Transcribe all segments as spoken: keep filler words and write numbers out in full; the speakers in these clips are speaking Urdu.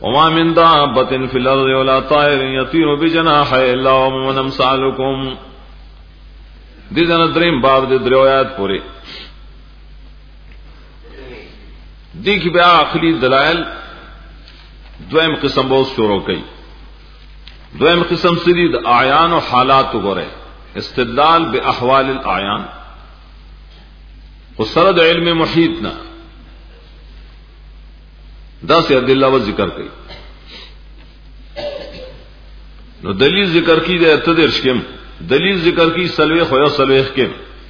وما من دابة في الأرض ولا طائر يطير بجناحيه إلا أمم أمثالكم. دې ځنه دریم باب دې درو آیات پورې دې کې بیا عقلي دلایل دویم قسم به شروع کړي. دویم قسم سری د اعیان او حالات وګوره، استدلال باحوال الاعیان خسر د علم محیط نه دا سه ادله و ذکر کړي. نو دلیل ذکر کی د اتدرش کې دلیل ذکر کی سلوی خو سلوی کې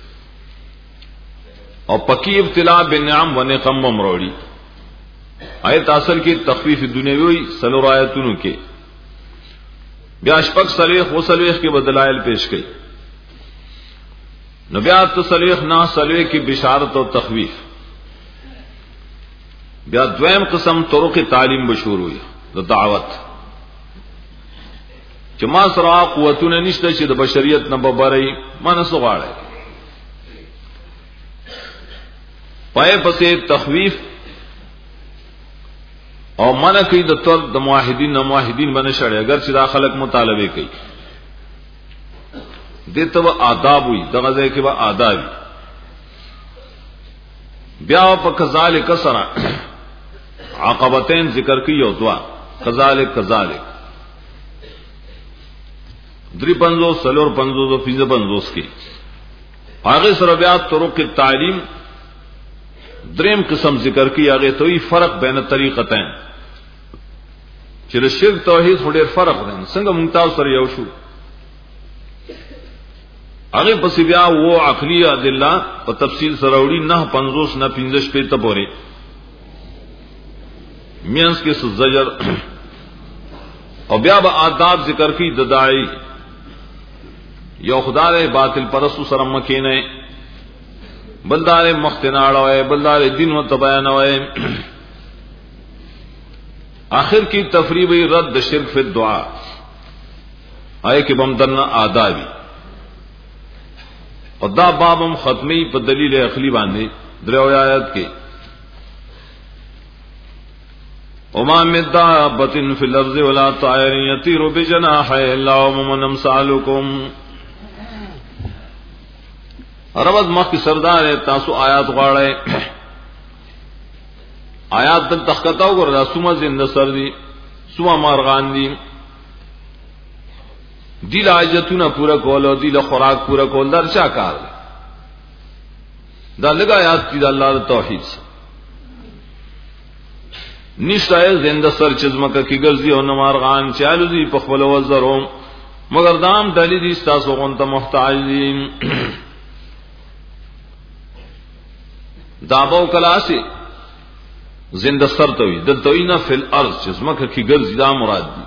او پکی ابتلاء بنعم و نقم مروړي. آیت اصل کې تخفیف دنیوي سلو آیاتونو کې بیا شپږ سلوی خو سلوی کې بدلایل پیش کړي. نو بیا تسلیخ نا سلوی کی بشارت و تخویف. بیا دویم قسم طرق تعلیم بشور ہوئی د دعوت چې ما سره قوتونه نشته چې د بشریت نه ببري منسو غاړي. پای پسې تخویف او منع کوي د تر د موحدین نه موحدین باندې شړې اگر چې دا خلق مطالبه کوي دته و آداب وي دغه ځای کې به آداب بیا په کذالک سره عقبتین ذکر کوي او دعا کذالک کذالک دری پنځو سلور پنځو او پنځه پنځوس کې هغه سره بیا طرق تعلیم دریم قسم ذکر کوي. هغه توي فرق بین طریقتین چې د شرک توحید هډیر فرق دی څنګه ممتاز سره یو شو. هغه پس بیا وو عقلی ادله په تفصیل سره وړي نه پنځوس نه پنځه په ته پورې مینس کې زجر او بیا به آداب ذکر کی د داعی یو خدای باطل پرستو سره مکینه بلدار مختناړه بلدار دین و تبیان وای. آخر کی تفریب رد شرک فی الدعاء آئے کہ بمدنا آدابی اور دا بابم ختمی پر دلیل عقلی باندھے درو آیت کے وما من دابۃ فی الارض ولا طائر یطیر بجناحیہ الا امم امثالکم. ربط مخ کی سردار ہے تاسو آیات غواړی آیات دل تخکتاو ګور رسومه زنده سر دی سوما مارغان دی دل حاجتونه پورا کول او دل خوراک پورا کول در چا کار دا لگا آیات دی الله توحید نشته زنده سر چزمکه کی ګرځي او مارغان چالو دی په خپل وزرو مگر دام دلی دی تاسو غون ته محتاج دي. دابو کلاسی زندہ سر توی دلتوینا فی الارض چزمکہ کی گرزی دا مراد دی.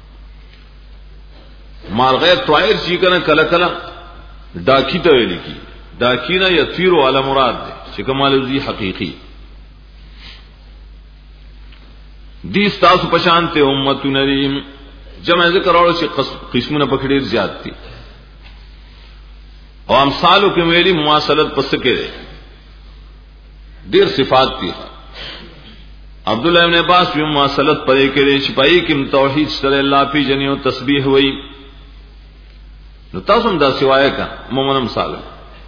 مارغی طائر چی کنا کلا کلا ڈاکی توی لکی ڈاکینا یطیرو علی مراد دی چکمالوزی حقیقی دی ستاسو پشانتے امتو نریم جمع ذکر اوڑا چی قسمون پکڑیر زیاد تی او امثالو کے میلی مواصلت پسکے دے دیر صفات تھی. عبداللہ ابن عباس بھی مواصلت پڑے کرے چھپائی کی توحید سر اللہ پی جنی و تسبیح ہوئی نو تاسم دا سوائے کا مومنم سالم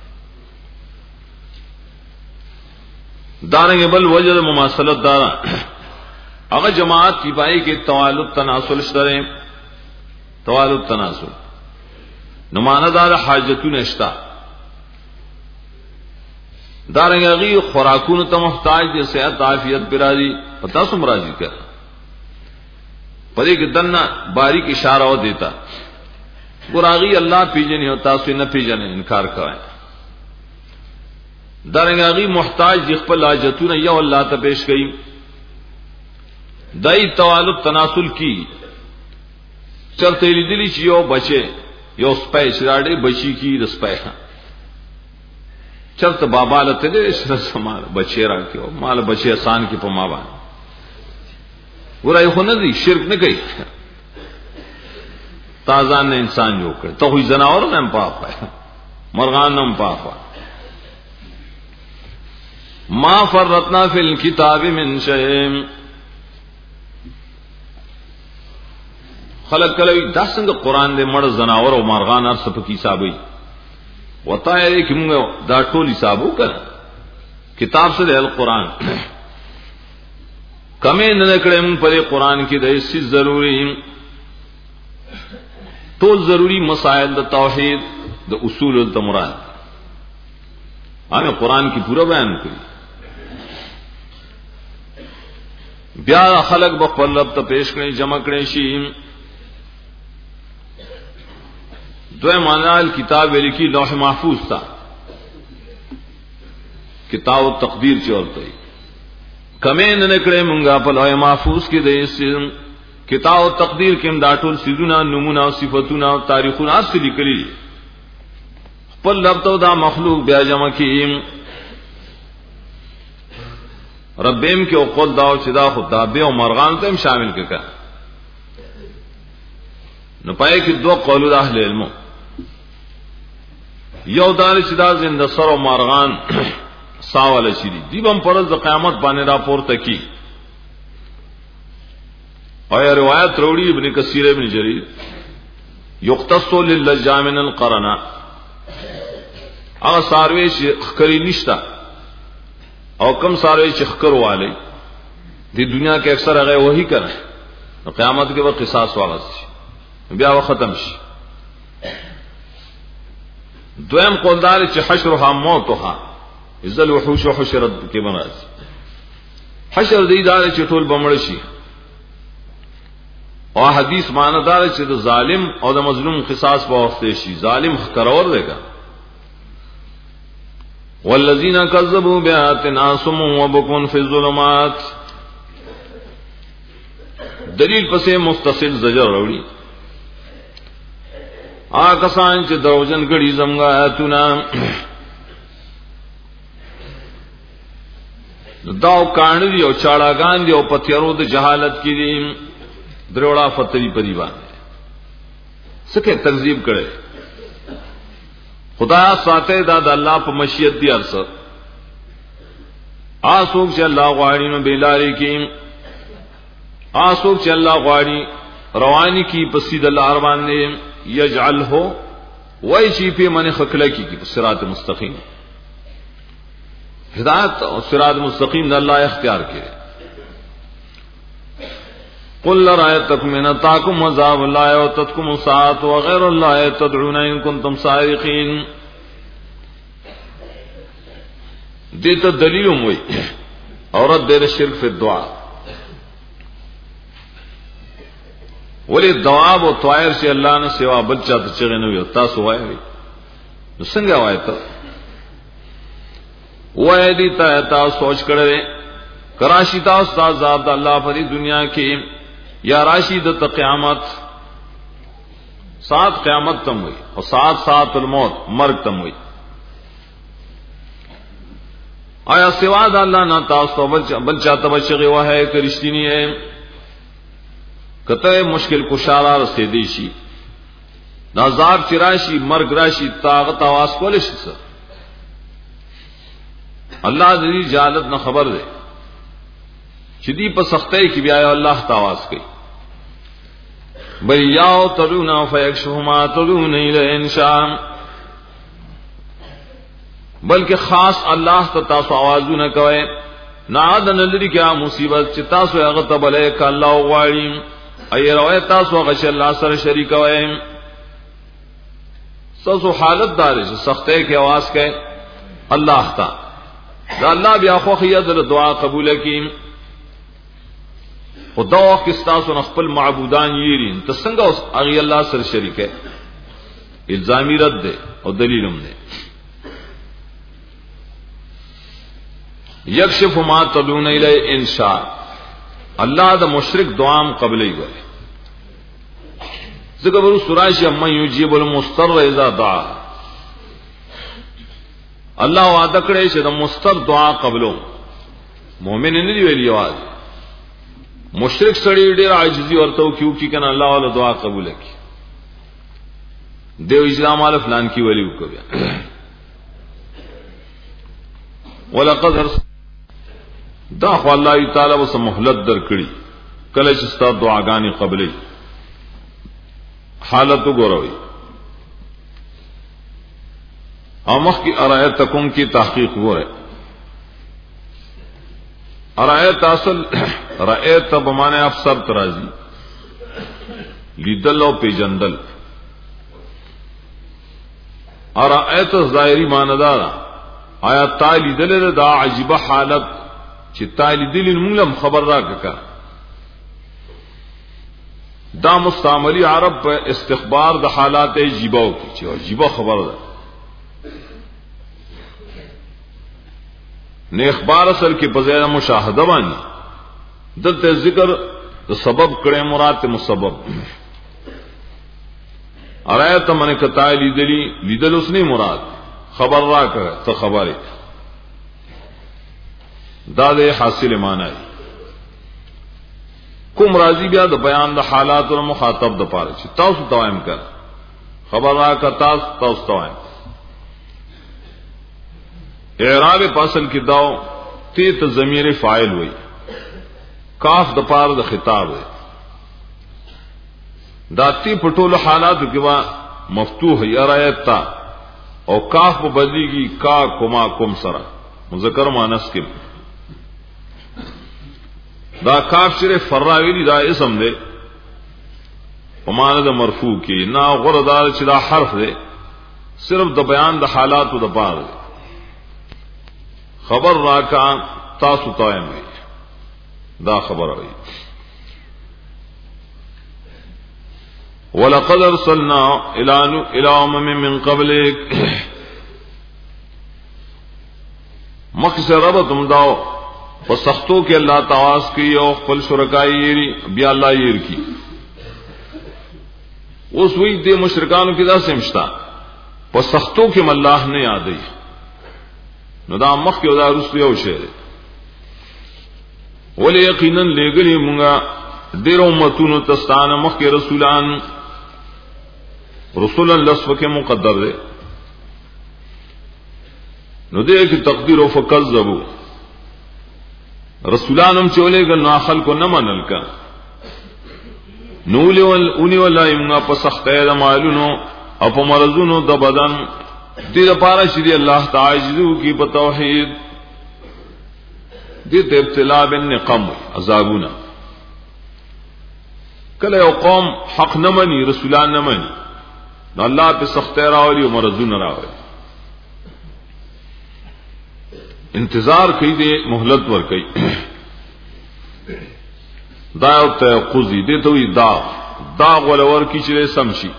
دارنگے بل وجد مماثلت دارا اگر جماعت کی پائی کے توالد تناسل شرے توالد تناسل نمانہ دار حاجتون اشتا دارنگی اغی خوراکون تا محتاج دی صحت عافیت پر راضی پتا سم راضی کر پدے کہ دننا باریک اشارہ ہو دیتا گراغی اللہ پیجنی ہوتا سوی نہ پیجنے انکار کرائیں. دارنگی اغی محتاج دی خپل حاجتون یو اللہ تا پیش گئی دائی توالد تناسل کی چلتے لی دلی چی یو بچے یو سپای شراڑے بچی کی رسپای چلتا بابا لتے دے مال بچے را کیو مال بچے آسان کی پما بان گرائی خو ندی شرک نہ گئی تازان نے انسان جو کرے تو ہوئی زناور نہ پاپ ہے مرغان نہ پاپ ہے. ما فرطنا فی الکتاب من شیء خلق کلوی دا څنګه قران دې مړ زناور او مارغان هر څه په حسابي وتا یې کې موږ دا ټول حساب وکړ کتاب سره القرآن کمه نه کړم په قرآن کې د هیڅ ضروري ټول ضروری مسائل د توحید د اصول او د مراد هغه قرآن کې پورا بیان کړی بیا خلق به خپل رب ته پیش کړي جمع کړي شي دوی معنی کتاب لیکي لوح محفوظ تا کتاب التقدیر چورته کمه نه کړې مونږه په لوح محفوظ کې د اسم کتاب التقدیر کې دا ټول سيزونه نمونه او صفاتونه او تاریخونه اصلي لیکلي خپل رب ته دا مخلوق بیا جمع کړي ربهم کې او قول دا او چې دا خدابه او مرغان ته شامل کړه نو پای کې دوه قول د اهل علم یو دار چې دا زنده سر او مرغان ساواله شي دي بم پرز د قیامت باندې را پورته کی او روایت وروړي ابن کثیر ابن جرير یختص للجامن القرنا هغه ساروي چې خکري نشتا او کم ساروي چې خکر والي د دنیا کې اکثر هغه وਹੀ کوي نو قیامت کې به قصاص واغس بیا و ختم شي دویم قولدار چې حشرها موتها ذل وحوش حشرت کې بناس حشر دې دار چې ټول بمړ شي او حدیث معنی دار چې د ظالم او د مظلوم قصاص په وخت شي ظالم خکرور دیګا والذین کذبوا بآیاتنا صم وبکم فی الظلمات دلیل پسې متصل زجر وروړي آ کسان چې دروژن غړي زمغه آیاتونه داو کان دی او چاړاګان دی او پتیرو د جهالت کې دي دروړه فتوی پری باندې سکه تکذیب کړي خدا ساته دا د الله په مشیت دی ارسه آسوک چې الله غواړي نو بیلاری کې آسوک چې الله غواړي رواني کې پسید الله ار باندې یجعله وای شي په من خکله کې صراط مستقیم ہدایت اور صراط مستقیم نے اللہ اختیار کیے قل رأيتكم من اتاكم عذاب الله وتتكم الساعة وغير الله تدعون إن كنتم صادقين دیتا دلیل ہوئی عورت دیر شرک فی الدعاء ولی دواب و طائر سے اللہ نے سوا بچہ تو چغے نوی ہوتا سو آئے ہوئی سنگا آئے تا وای دی تا تا سوچ کړه کراشی تا استاد ذات الله په دنیا کې یا راشی د قیامت سات قیامت تم ہوئی اور سات سات الموت مرگ تم ہوئی آیا سوا د الله نه تاسو بل چاته بچي وه ہے کہ رښتینی ہے کته مشکل کشارا رسیدي شي نازاب چراشی مرگ راشی طاقت आवाज کول شي سر اللہ دې جالت نہ خبر دے چدی په سختۍ کې بیا الله تواس کوي بل یاو تدونا فیکشهما تدون الی انشاء بلکہ خاص اللہ ته تاسو आवाजونه کوي نادن لري کیا مصیبت چې تاسو هغه ته بلې ک الله غواړي ای روایت تاسو غش الله سره شریک وای سو حالت دار چې سختۍ کې आवाज کوي الله تا دا الله بیا خو خیاد دعا قبول کړي خدا وخت استاسو خپل معبودان یېرین ته څنګه اوس اغي الله سره شریک ہے الزامی رد ده او دلیلم ده یکشف ما تدون الی انشاء الله دا مشرک دعام قبلې وای څنګه ورو سوراشی اما یجیب المستر اذا دعا الله وعده کړی چې د مستر دعا قبلو مؤمن نه دی ویلی आवाज مشرک سړی ډیر عاجزی ورته کیو کی کنه الله والا دعا قبول کی دیو اسلام ال فلان کی ولی وکړه ولقد دا خو الله تعالی وس مهلت در کړی کله چې ستاسو دعاګانې قبلې حالت وګوروي امخ کی ارایتکم کی تحقیق وره ارایت اصل رایت بمانه افسر ترازی لیدل او پیجندل ارایت ظاهری معنی دا آیا تا لیدل دا عجیب حالت چې تا لیدل موږ خبر راککا دا مستعملی عرب په استخبار د حالات عجیبو کی چې عجیب خبر ده نه اخبار اصل کې په ځای مشاهده باندې دلته ذکر د سبب کړه مراد مسبب ارایت من کتا لیدلی لیدل اوس نه مراد خبر را کړه ته خبره دا د حاصل معنی کوم راضی بیا د بیان د حالات او مخاطب د پاره چې تاسو توایم کړ خبر را کړه تاسو تاسو توایم اعراب پاسل کی داو تی ته ضمیر فاعل وای کاف د پاره د خطاب وای داتی پټول حالات کې وا مفتوح یا رایت تا او کاف په بدلیږي کا کما کوم سره مذکر مؤنث کې دا کاف سره فراوی دا اسم دی په معنی د مرفوع کې نا غردار چې دا حرف دی صرف د بیان د حالات او د پاره خبر راکا تاسو تایم وی دا خبر وی ولقد ارسلنا الى امم من قبلك مقصد ربتم داو پسختو کې الله تواس کی او خپل شرکای یری بیا الله ییر کی اوس وی د مشرکانو کې دا سمشتا پسختو کې الله نه یادای نو دا مخ کې دا رسول یو شی ولې یقینا لګلی مونږه ډېر امتونو تستانه مخ کې رسولان رسولن لسو کې مقدر دی نو دې کې تقدیر او فکذبوا رسولانم چولېګ نو خلق نه منل کا نو ولول اونې ولای موږ په سختۍ د مالونو او په مرزونو د بدن دې لپاره چې الله تعالی کی په توحید دې ته ابتلا بالنقم عذابنا کله یو قوم حق نه مني رسولان نه مني نو الله په سختۍ راولي او مرزونه راولي انتظار کوي دې مهلت ور کوي دا او ته قضې دې ته وي دا دا ولور کی چې سم شي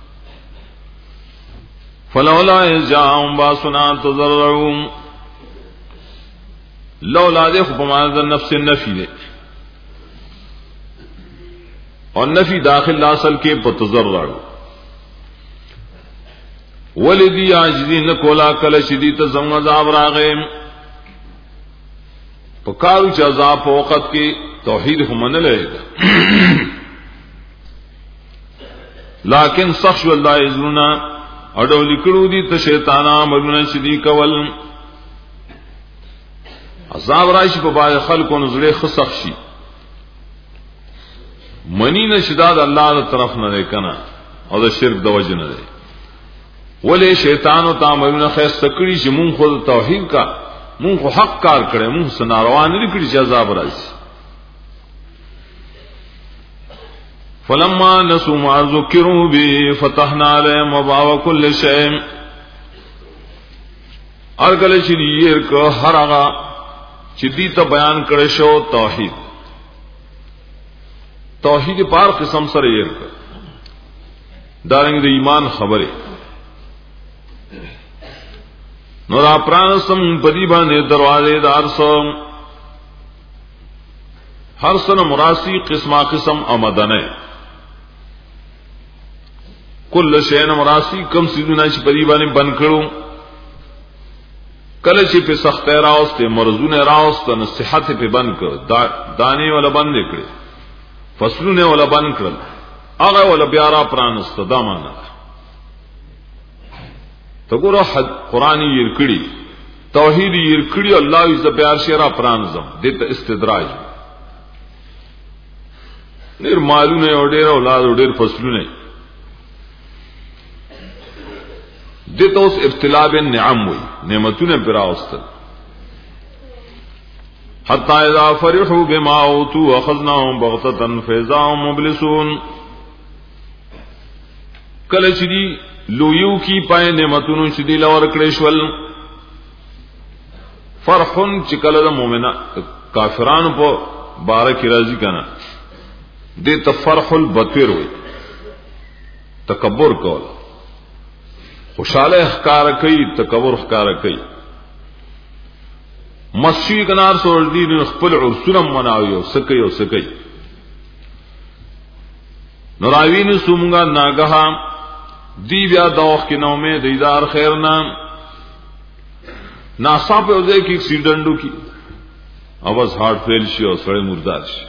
فلولا جاءهم باسنا تضرعوا لولا ده خو په معنا د نفس النفي ده او نفي داخل اصل کې په تضرع ولدي عاجزين کولا کله شدید زم عذاب راغې په کارو چې عذاب په وخت کې توحید هم نه لري لكن صح الله یذنا اډو لیکلو دي ته شیطانا مرونه شدي کول عذاب راشي په باندې خلکو نزله خسخ شي منی نشداد الله تعالی طرف نه کنه او د شرک د وجه نه دی ولې شیطان او تعاملونه خیر سکړي چې مونږ خو توحید کا مونږ خو حق کار کړي مونږ سناروان نه کړي چې عذاب راشي فلما نسوا ما ذكروا به فتحنا عليهم ابواب كل شيء ارګل چې یې کو هر هغه چې دې ته بیان کړی شو توحید توحید پار قسم سره یې کو دارنګ د ایمان خبره نور اپرانسم پدی باندې دروازه دار سو هر سنه مراسی قسمه قسم آمدنه کل شین مراسی کم سیدونه چې پدی باندې بند کړو کله چې په سخت راوسته مرزونه راوسته نصيحت په بند کړ دانی ولا بند کړ فصلونه ولا بند کړل هغه ولا بیا را پرانست دمانه تګورو حد قرآنی یې کړی توحید یې کړی الله عز بیار شرا پرانزم دته استدراج ډیر مالونه او ډیر اولاد او ډیر فصلونه دته اوس ابتلاء بالنعم وي نعمتونه پر اوستل حتى اذا فرحوا بما اوتوا اخذناهم بغتة فاذا هم مبلسون کله چې دی لویو کی پای نعمتونو چې دی لور کړې شول فرحن چې کله د مؤمنه کافرانو په بارک راضی کنا دې تفرح البطر وي تکبر کول خوشاله احکار کوي تکبر احکار کوي مسجد کنار سور دین خپل عرسونه مناوي او سکي او سکي نوراوین سومغا ناګه دی بیا دوخ کې نومه دیدار خیر نام ناسا په وځي کې اکسیډنټو کی اواز هارت فیل شي او سړی مردار شي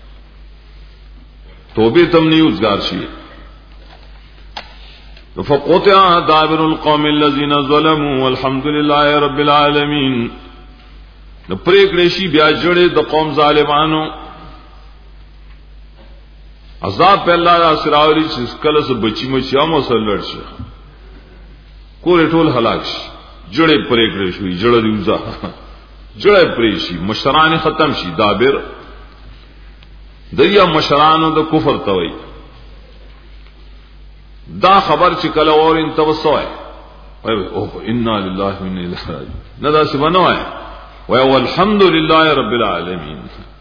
توبه تم نه اوسګار شي فقطع دابر القوم الذين ظلموا والحمد لله رب العالمين نو پریکړې شي بیا جوړې د قوم ظالمانو عذاب په الله را سراوري چې کله سو بچی مچ یا مسلړ شي کور ټول هلاک شي جوړې پریکړې شوې جوړې دیوزا جوړې پرې شي مشران ختم شي دابر دریا مشرانو د کفر توي دا خبر چې کله اورین توسوي وای او انا لله و انا الیه راجعون نه دا څه بنوي وای والحمد لله رب العالمین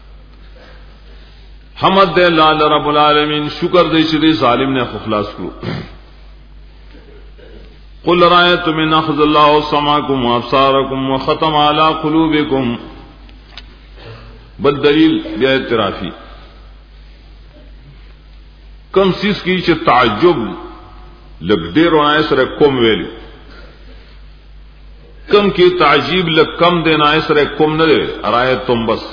حمد لله رب العالمین شکر دې چې دې ظالم نه خلاص کړو قل رأيتم من اخذ الله سمعكم وابصاركم وختم على قلوبكم بالدلیل بیا اعترافی کم سیس کی چې تعجب لګ ډیر ونای سره کوم ویل کم کی تعجیب لګ کم دی نای سره کوم نه دی ارایتم بس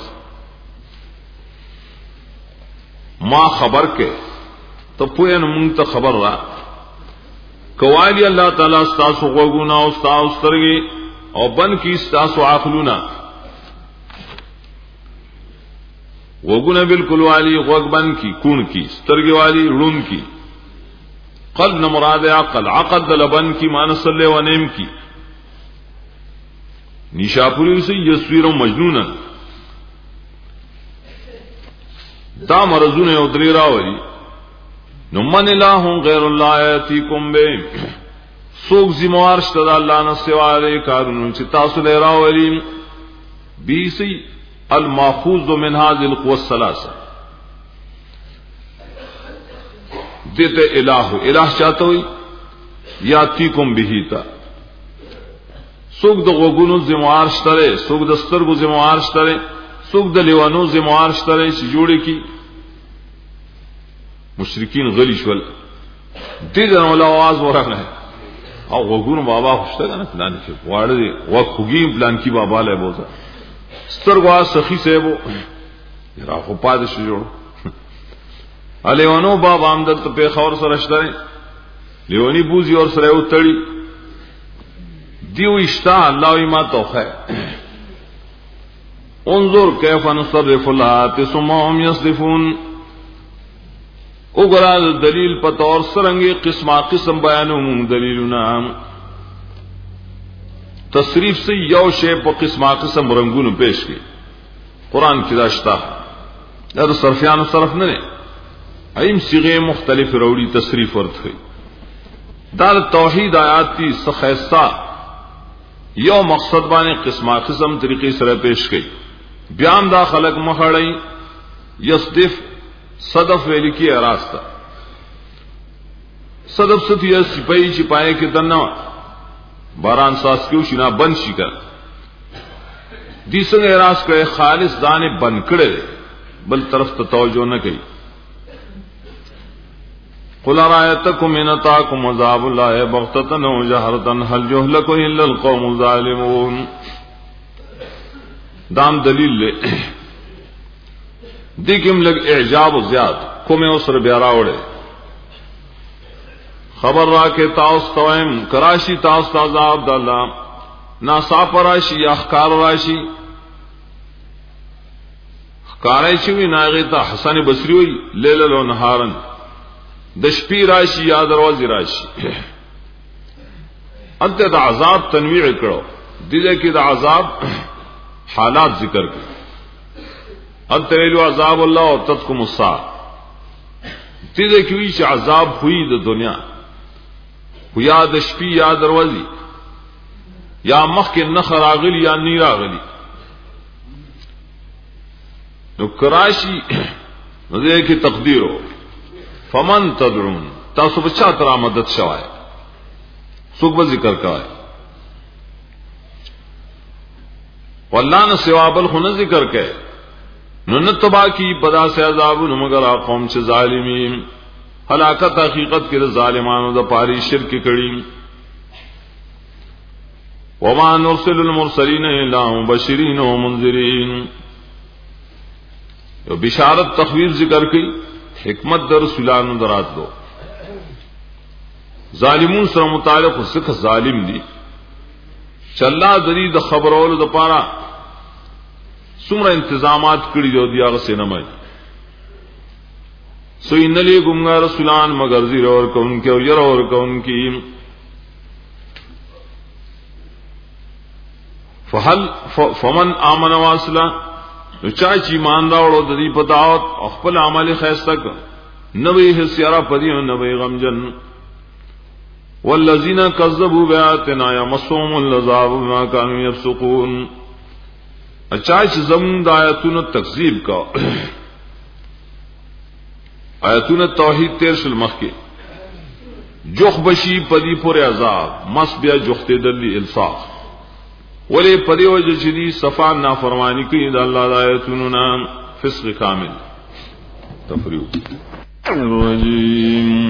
ما خبر کې ته پوهه مونږ ته خبر را کوالی الله تعالی ستاسو غوګونه او ستاسو سترګې او بن کی ستاسو عقلونه وګونه بالکل والی غوګ بن کی کون کی سترګې والی رون کی قلب نہ مراد عقل عقد لبن کی مانس صلی و نیم کی نیشاپوری سے یسویر و مجنون دا مرضون ادری راولی نو من الہ غیر اللہ یاتیکم بے سوک زموار شتد اللہ نسوا دے کارنون چی تاسو لے راولی بیسی الماخوذ من هذه القوى الثلاثه دیتے الہ الہ چاہتا ہوئی یاتیکم بہی تا سوک د غوګونو زموار شتره سوک د سترګو زموار شتره سوک د لیوانو زموار شتره چې جوړه کی مشرکین غلی شول دې د ولا आवाज ورغله او غوګونو بابا خوشته کنه پلان کې واړه دی وا خوګي پلان کې بابا له بوزا سترګوا سخی سیبو را خو پاد شو جوړ الیوانو باب آمدل تو پی خور سر اشتره لیونی بوزی اور سر او تڑی دیو اشتا اللہ ما توخه انظر کیف نصرف الآیات ثم هم یصدفون اگرا دلیل پتور سرنگی قسمہ قسم بیانوں دلیلنا تصریف سے یو شے پا قسمہ قسم رنگون پیش کی قرآن کی داشتا یا تو صرفیان و صرف ننے ایم صیغے مختلف روڑی تصریف ورت ہوئی دار توحید آیات کی سخیصہ یو مقصد بانے قسمہ قسم طریقے سر پیش گئی بیان دا خلق مخڑئی یصدف صدف ویلی کی اراستہ صدف ستیا سپاہی چپائے کے دنہ باران ساس کیوں شنا بند شی کر دی سنگ اراس کرے خالص دانے بند کڑے بل طرف توجہ نہ کئی قل رأيتكم إن أتاكم عذاب الله بغتة أو جهرة هل يهلك إلا القوم الظالمون دام دلیل لے دیکھم لگ اعجاب و زیاد کمی اسر بیارا اڑے خبر را کے تاؤس توائم کراشی تاؤس تازاب دالا ناسا پراشی یا اخکار راشی اخکارائی چوی ناغیتا حسن بصری ہوئی لیلل و نهارن دشپی راشی یا دروازی راشی انت د عذاب تنویع کړو دله کې د عذاب حالات ذکر کړي انت ویلو عذاب الله او تذکم الساعه دله کې وی چې عذاب ہوئی د دنیا خو یا د شپې یا دروازي یا مخکې نخ راغلی یا نی راغلی نو کراشی نو دې کې تقدیرو فمن تدعون تاسو بچا تر مدد شوای څوک به ذکر کوي والله نه سوا بل خو نه ذکر کوي نو نه تبا کی پدا سے عذاب نو مگر قوم چې ظالمین ہلاکت حقیقت کې ظالمانو د پاری شرک کړي وما نرسل المرسلین الا مبشرین ومنذرین یو بشارت تخویف ذکر کی حکمت در رسولانو درات دو ظالمون سره متعلق سکه ظالم دي چې الله دې د خبرولو د پاره څومره انتظامات کړی دی دی هغه سینما سو ان لی ګمغا رسولان مگر زیر اور کون کې او ير اور کون کې فهل فمن امن واصلا نو چا چې ایمان راوړو د دې په دعوت خپل عمل خیسته ک نوې حسیارا پدی او نوې غمجن والذین کذبوا بآیاتنا یمسهم العذاب بما كانوا یفسقون اچھا چې زمون د آیاتونو تکذیب کا آیاتونو توحید تیر شل مخ کې جوخ بشي پدی پر عذاب مس بیا جوخته دلی الصاق ولی پدی وجه چې دی صفا نافرمانی کوي د الله د آیاتونو نام فسق کامل تفریو الرجیم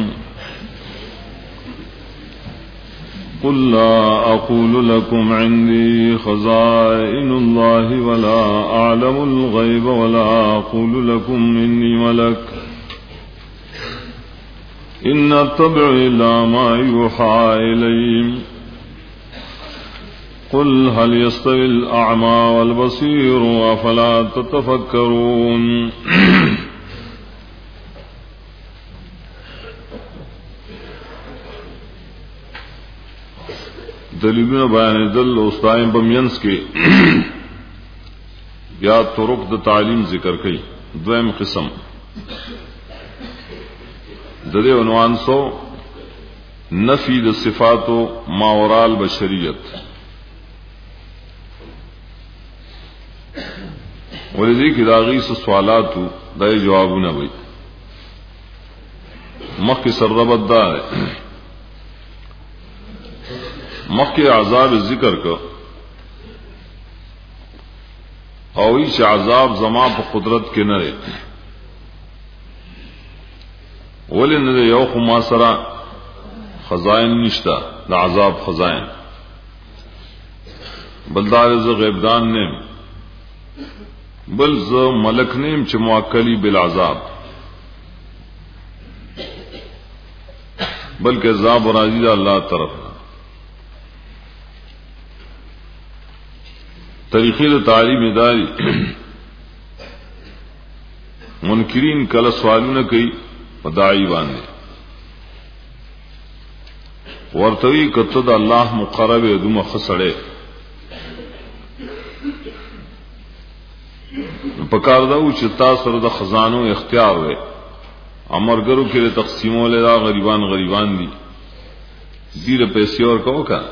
قل لا أقول لكم عندي خزائن الله ولا أعلم الغيب ولا أقول لكم إني ملك إن أتبع إلا ما يوحى إلي قل هل يستوي الأعمى والبصير أفلا تتفكرون دلیلونه بیان دل استایم بمینس کې یا طرق د تعلیم ذکر کړي دویم قسم د دې عنوان سو نفی د صفات او ماورال بشریت ولذي کې داغي سوالات د جوابونه وي مخکې سربت ده مخی عذاب ذکر کو او ایش عذاب زما په قدرت کې نه لري ولن یو خو ما سره خزائن نشتا د عذاب خزائن بلدار ز غیبدان نیم بل ز ملک نیم چې موکلی بالعذاب بلکې عذاب راضی الله طرف طریقې د تعلیم اداري منکرین کله سوالونه کوي پدای باندې ورتوی کته د الله مقرب دومره خسړې په کار دا او چې تاسو سره د خزانو اختیار وي امرګرو کې تقسیمول دا غریبان غریبان دي ډیره پیسې ورکو کا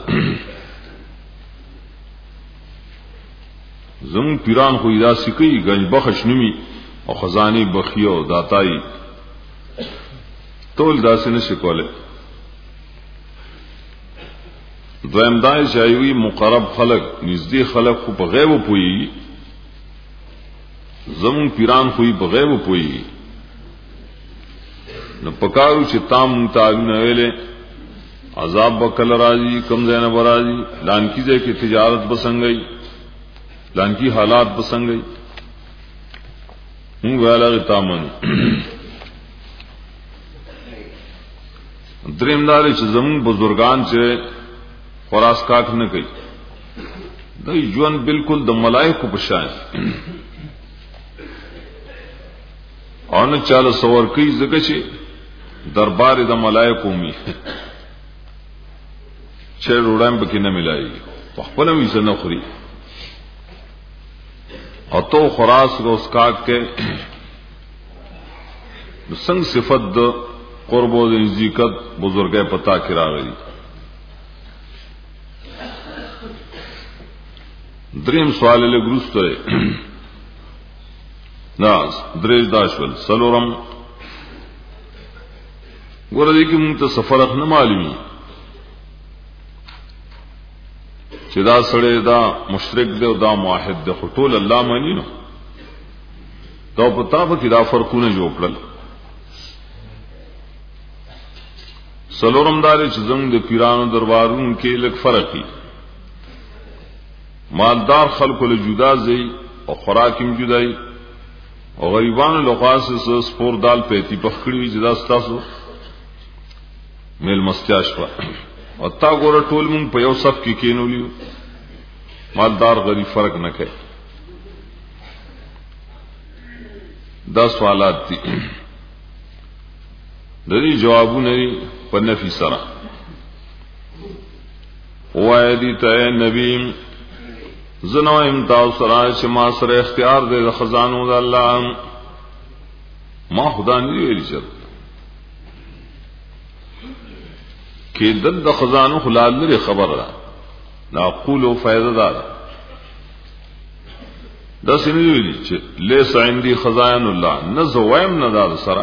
زمون پیران خو ادا سکی گنج بخش نمی او خزانی بخیو داتای تول داسې نشي کوله دویم دای شایوی مقرب خلق نږدې خلق خو په غیب پوي زمون پیران خو په غیب پوي نو پکارو چې تام تعالی ویلې عذاب وکړه راځي کم ځای نه راځي لان کیږي کې تجارت بسنګي لانکی حالات بسنگئی ہوں ویلا تامن دریم داری چې زمون بزرگان چې خراس کاک نه کوي دای ژوند بالکل د ملائکه په شان ان چاله سور کوي زګه چې دربار د ملائکه می چې روړم پکې نه ملایي په خپل وې زنه خوري او تو خراس روز کاټ کې څنګه صفت د قرب او عزت بزرګه پتا کې راغلي دریم سوال له ګروستره ناز درې داشول سلورم ګور دې کې موږ ته سفرت نه معلومي چې دا سړی دا مشرک دی او دا موحد دی ټول الله مانی نو دا پتا په کې دا فرقونه جوړ کړل سلورم دار چې زموږ د پیرانو دربارونو کې لږ فرق دی مالدار خلکو له جدا زی او خوراکیم جدای او غریبانو له خاصه سپور دال پېتی پخړی جدا ستاسو مل مستیاش په او تا ګوره ټول مونږ په یو صف کې کېنولیو مالدار غریب فرق نه کوي دا سوالات دي د دې جوابونه په نفي سره وای دي ته نبی زنو امتاو سره چې ما سره اختیار دې د خزانو د الله ما خدا نه ویل چې کې د خزانو خلال لري خبر را نقول فائدہ دار دا سنې ویلي چې ليس عندي خزائن الله نزویم نه دار سره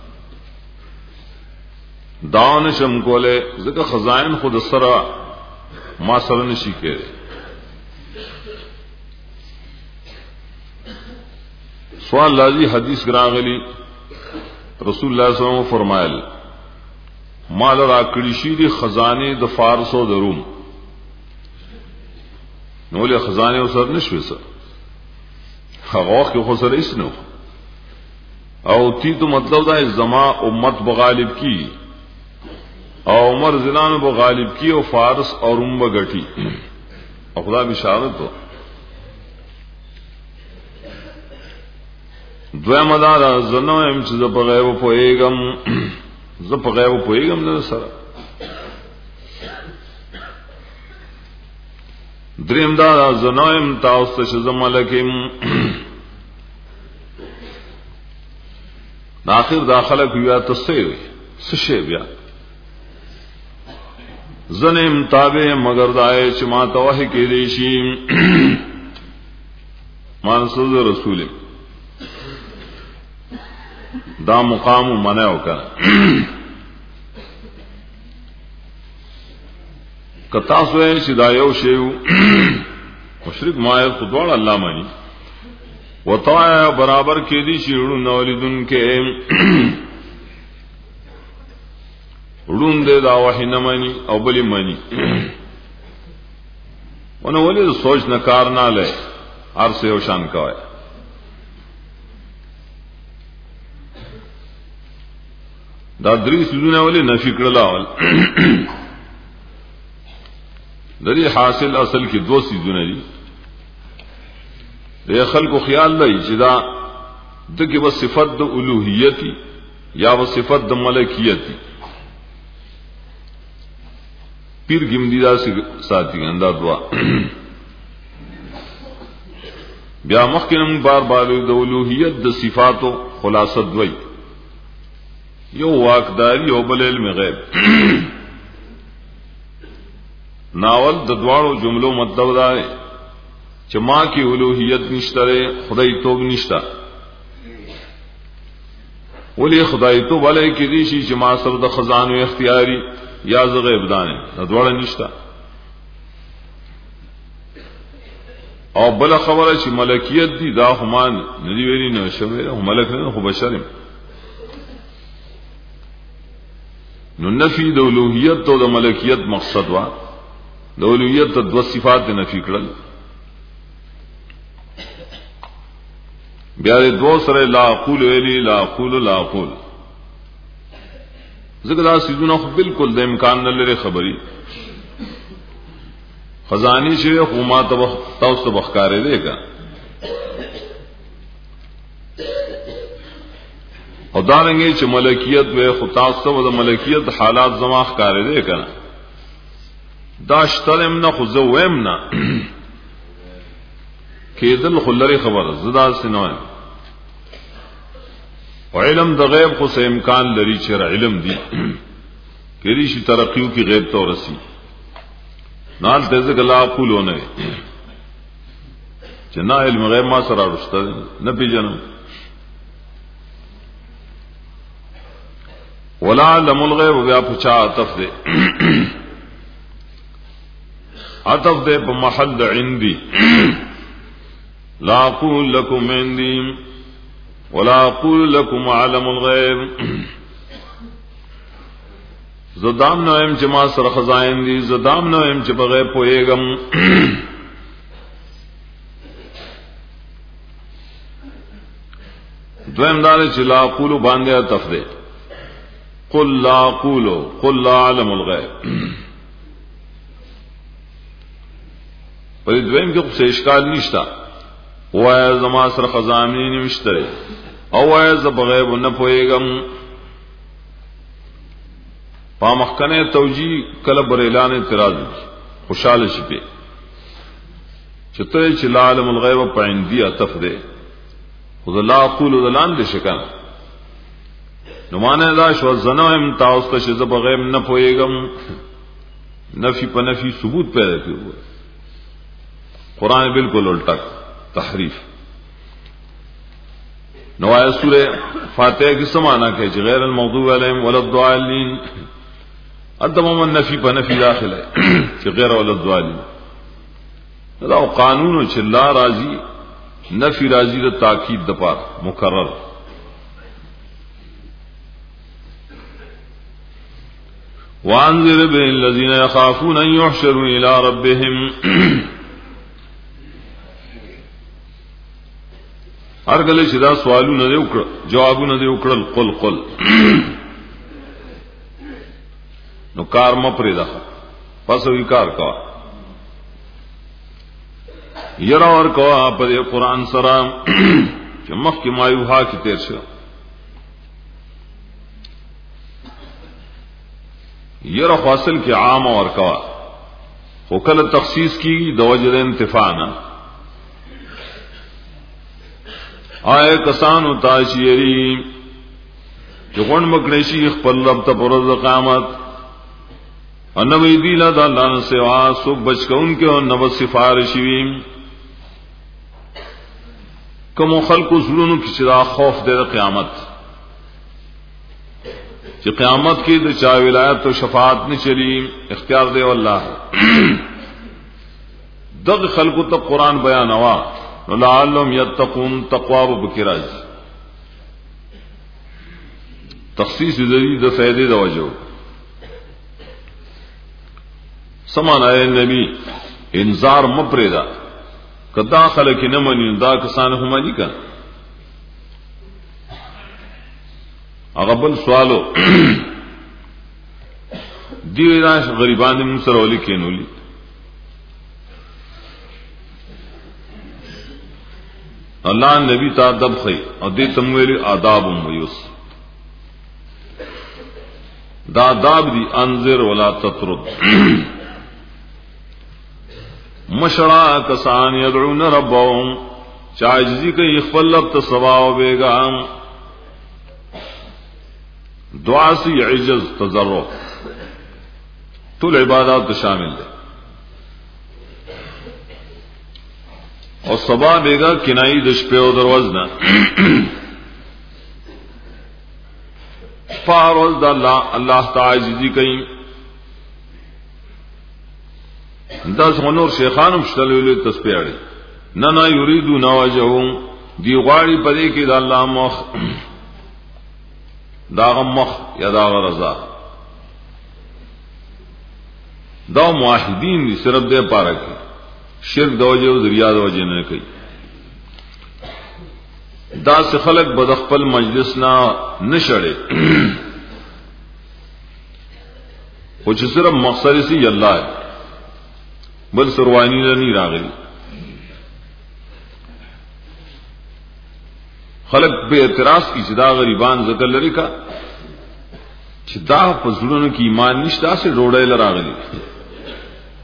دانشم کوله ځکه خزائن خود سره ما سره نشي کېږي سوال لازی حدیث راغلی رسول الله صلی الله علیه وسلم فرمایل مال را کړی شي د خزانه د فارس او د روم نو له خزانه او سر نشوي سر هغه کې خو سره هیڅ نو او تی تو مطلب دا زما امت بغالب کی او عمر زنان بغالب کی او فارس او روم بغټي او خدا بشارت تو دویم دا زنو هم چې په غیب پوېګم زه په غیب پوېګم نه سره دریم دا زنو هم تاسو چې زملکم اخر داخله کیه تسوي سشه بیا زنم تابع مگر دای چې ما توه کې دی شي منصور رسول دا مقام منع وکړه کتا سوې چې دا یو شی مشرک مایل خدوړ الله مانی وطایا برابر کې دي چې ورو نولیدون کې ورون دې دا وحی نه مانی او بلی مانی ونه ولې سوچ نه کار نه لې هر څه یو شان کوي دا درې سيزونه ولې نفي کړل اول د دې حاصل اصل کې دوه سيزونه دي د خلکو خیال لای چې دا دغه و صفت د الوهیت یا و صفت د ملکیت پیر ګمدی دا ساتي انده دوا بیا مخکې بار بار د الوهیت د صفاتو خلاصه دوی یو واقداری او بل علم غیب ناول د دواړو جملو مطلب دا دی چې ما کې الوهیت نشته خدای توب نشته ولی خدای توب ولای کې دي چې ما سره د خزانو اختیاري یا ز غیب دانه د دواړو نشته او بل خبره چې ملکیت دي دا همان ندی ویلي نه شوی هم ملک نه خو بشرم نو نفی د الوهیت او د ملکیت مقصد وا د الوهیت د دوه صفات نفی کړل بیا د دوه سره لا اقول ویلی لا اقول لا اقول ذکر دا سيزونه خو بالکل د امکان نه لري خبري خزانی شوی خو ما تاسو بخکارې دی کا او دارنګي چې ملکیت و خو تاسو د ملکیت حالات زما ښکارې دي کنه داشتلم نه خو زویم نه کېدل خلری خبره زدا سينوم او علم د غیب خو سه امکان لري چې علم دی کېږي چې ترقیو کی غیب تو رسی نال دزه غلا قولونه چې نه علم غیب ما سره رسته نه پیژنم ولا علم الغیب بیا پچا عطف دے عطف دے په محل عندي لا اقول لكم عندي ولا اقول لكم علم الغیب زدام نویم چې ما سره خزائن دي زدام نویم چې په غیب پوهیږم دویم دار چې لا اقول باندې عطف دے قل لا اقول قل لا اعلم الغیب په دویم کې څه اشکال نشتا وای زما سره خزانه نشته او وای ز بغیب نه پويګم پامخکنه توجی کله بر اعلان اعتراض خوشاله شي په چته چې لا علم الغیب په عندي عطف ده خذ لا اقول ذلان دې شکان نو معنی دا شو زنوهم تاسو ته چې ز بغیب نه پويګم نفي په نفي ثبوت پیدا کیږي قرآن بالکل الٹا تحریف نوایا سورہ فاتحہ کی سمانا کہ غیر المغضوب علیہم ولا الضالین ادمم النفی په نفی داخل ہے کہ غیر ولا الضالین دا قانون چې لا راضی نفی راضی د تاکید د پار مکرر وانذر بالذین یخافون ان یحشروا الی ربهم هر کله چې دا سوالونه دی وکړه جوابونه دی وکړل قل قل نو کار م پرې ده پس وی کار کا یرا ور کو په قرآن سره چې مخکې ما یو ها کې تیر شو یرا فاصل کې عام ور کا خو کله تخصیص کی د وجه انتفاع نه آئے کسانو تاشیری جو غن مکنشی خپل رب تا پرز قیامت انوی دیلا دا اللہ نسوا سوک بچ کا ان کے اور نبت سفارشویم کمو خلق سلونو کی چرا خوف دے دا قیامت چی قیامت کی دا چاہ ولایت و شفاعت نی چلی اختیار دے واللہ دغ خلقو تا قرآن بیانوا لعلهم يتقون تقوا وبکراج تخصیص ذری د فائدې د وجو سمانه نبی انذار مپریدا کدا خلک نه مني دا کسان هم دي کا هغه بل سوالو دی راش غریبان موږ سره ولي کینولي اللہ نبی تا ادب خی اور دے تمویل آداب ویوس دا آداب دی انذر ولا تطرد مشرا کسان یدعون ربهم چاجزی کا یخفل لب تصواو بیگام دعا سی عجز تضرع طول عبادات شامل دے اور سبا بیگا کنائی دش پہ او دروازنا فاروز دا اللہ اللہ تعالی کئی دس غنور شیخانم شتلولی تسپیاری ننا یریدو نواجہم دی غاری پدے کی دا اللہ مخ داغ مخ یا داغ رضا دا معاہدین دی صرف دے پارا کی شرک دوجه او ذریعہ دوجه نه کوي دا څه خلق بد خپل مجلس نه نشړي خو چې صرف مقصد سي الله بل سروانی نه راغلي خلق به اعتراض کی چې دا غریبان ذکر لري کا چې دا په زړونو کې ایمان نشته سه ډوړې لراغلي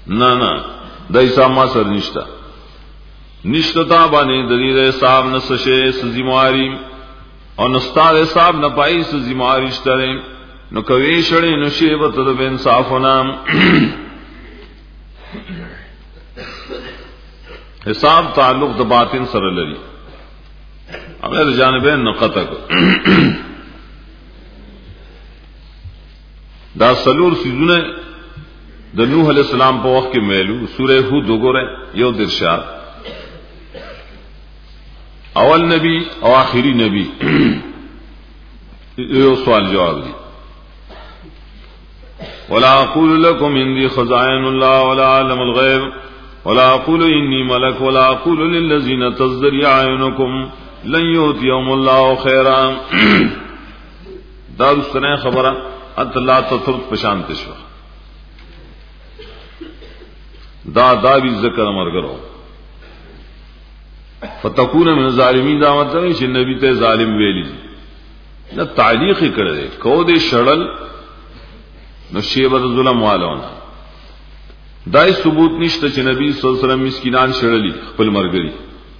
نه نه د حساب ما سر نشتا نشتا تا باندې د دې حساب نسشه سزیماری او نستار حساب نه پای سزیماری شته نو کوي شړې نو شی به تر به انصاف نام حساب تعلق د باطن سره لري اگر جانبین نو قطع دا سلور سيزونه د نوح علیہ السلام په وخت کې مېلو سورہ هود وګوره یو درشاد اول نبی او آخری نبی یو سوال جواب دی ولا اقول لكم عندي خزائن الله ولا اعلم الغيب ولا اقول اني ملك ولا اقول للذين تزدري اعينكم لن يؤتيهم الله خيرا دا رسنه خبره انت لا تطرد پشانت شو دا دا بھی ذکر امر کرو فتكون من الظالمین دا مطلب چې نبی ته ظالم ویلی دا تعلیق کړي کو دې شړل نو شیبه ظلم والونه دای ثبوت نشته چې نبی صلی الله علیه وسلم مسکینان شړلی خپل مرګري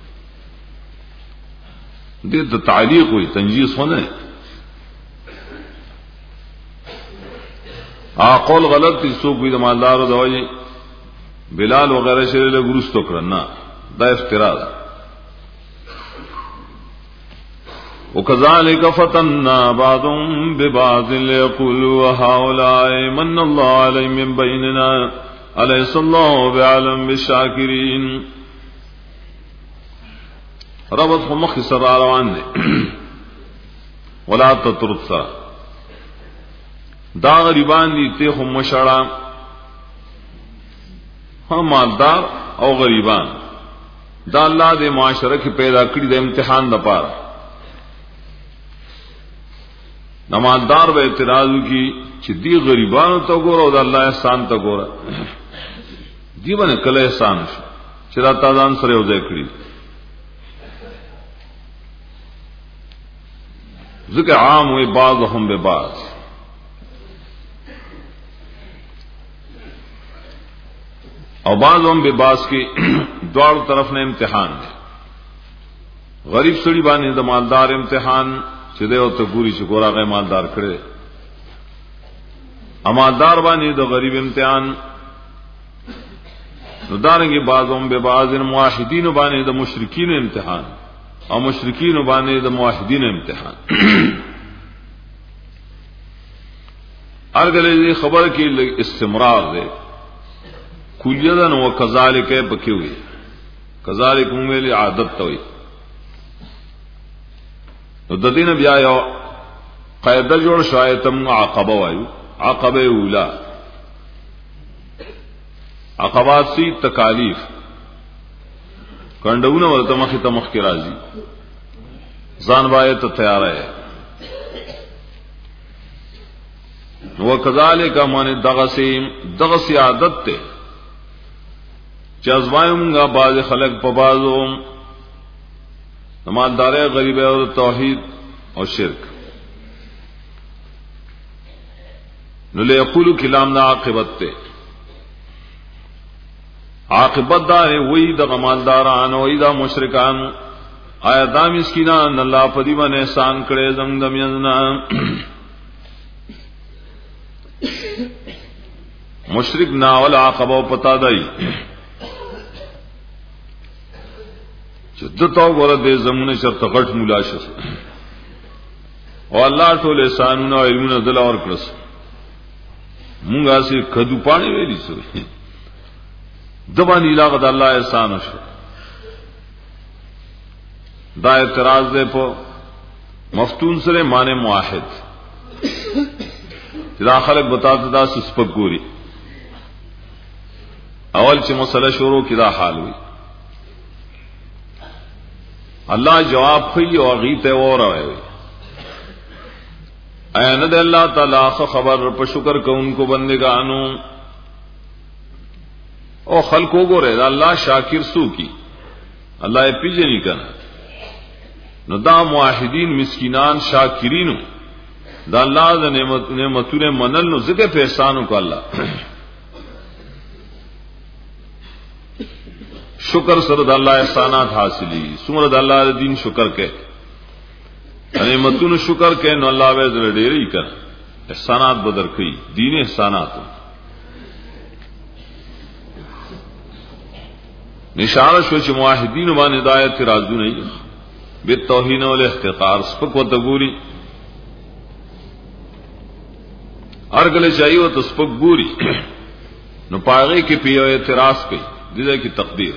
دې د تعلیق وي تنجیز ونه ا قول غلط دي سو کوئی د مالدار دوی بلال وغیرہ شری له ګرستو کړنا دا افترا ده وكذلك فتنا بعضهم ببعض ليقولوا هؤلاء من الله عليهم من بيننا أليس الله بعلم بالشاكرين ربط مختصر روان دي ولا تطرد دا غریبان دي ته هم مشړه هم مالدار او غریبان دا الله دې معاشره کې پیدا کړی د امتحان لپاره نمازدار به اعتراض کی چې دی غریبانو ته ګوره او د الله احسان ته ګوره دی باندې کله احسان شو چې را تازان سره یو ځای کړی ذکر عام وي بعضهم به بعض او بعضهم به بعض کې دوړ طرف نه امتحان دی غریب سړي باندې د مالدار امتحان چې دیو ته ګوري چې ګوراغه مالدار کړي امالدار باندې د غریب امتحان نو دارنګي بعضهم به بعض موحدین باندې د مشرکین امتحان او مشرکین باندې د موحدین امتحان ارګلې خبر کې استمرار دی کلیدن و کذالک بکوي کذالک موږ عادت توي نو د دین بیا یو قاعده جوړ شایتم عقبه وایو عقبه اوله عقبات سی تکالیف کندهونه ورته مخه ته مخ کې راځي ځان وای ته تیار ہے نو کذالک من دغسی دغسی عادت ته چازوایم غا باز خلق په بازو نمازدار غریب او توحید او شرک نو له یقولو کلام نا عاقبت ته عاقبت دا وی د غمالداران او د مشرکان آیا دا مسکینان الله په دی باندې احسان کړي زم د مینا مشرک نا ول عاقبه پتا دی چې دته وګوره د زمونه شرط غټ مولا شو او الله ټول احسانونه او علمونه دل اور کړس مونږه سي کدو پانی ویلی سو دبان علاقه د الله احسان شو دا اعتراض ده په مفتون سره معنی موحد دا خلق بتاته دا سپک ګوري اول چې مسله شروع کړه حال وي الله جواب خي او غیته وراوي اے ند اللہ تعالی خبر پر شکر کوونکو بندگانو او خلقو ګوره الله شاکر سو کی الله یې پیژني کنه نو دا موحدین مسکینان شاکرینو دا الله د نعمت نعمتونه منل نو زکه په احسانو کو الله شکر سره د الله احسانات حاصلي سمره د الله دین شکر کې نعمتونو شکر کې نو الله به زړه ډېری کړ احسانات بدر کوي دین احسانات نشانه شو چې موحدین باندې ہدایت راځو نه به توهین او احتقار سپک وته ګوري ارګل چایو ته سپک ګوري نو پاغه کې پیو اعتراض کوي دغه کی تقدیر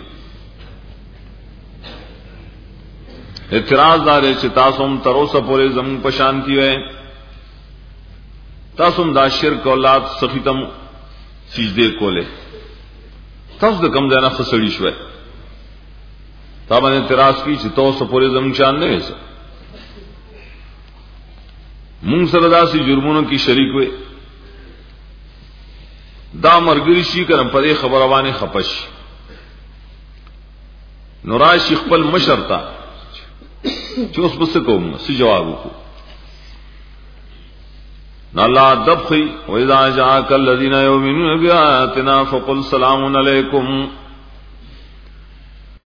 اعتراض دار چې تاسو هم تر اوسه پورې زمون پشان کیوي تاسو هم دا شرک اولاد سخیتم سجده کوله تاسو د کم ځای نه خسړی شوي تا باندې اعتراض کی چې تاسو پورې زمون شان نه وسه مونږ سره داسې جرمونو کې شریک وي دا مرګري شي کرم پدې خبره باندې خپش نوراشي خپل مشرتا چې اوس بس کوم څه جواب وکړو نو الله دبخي واذا جاءك الذين يؤمنون بآياتنا فقل سلام عليكم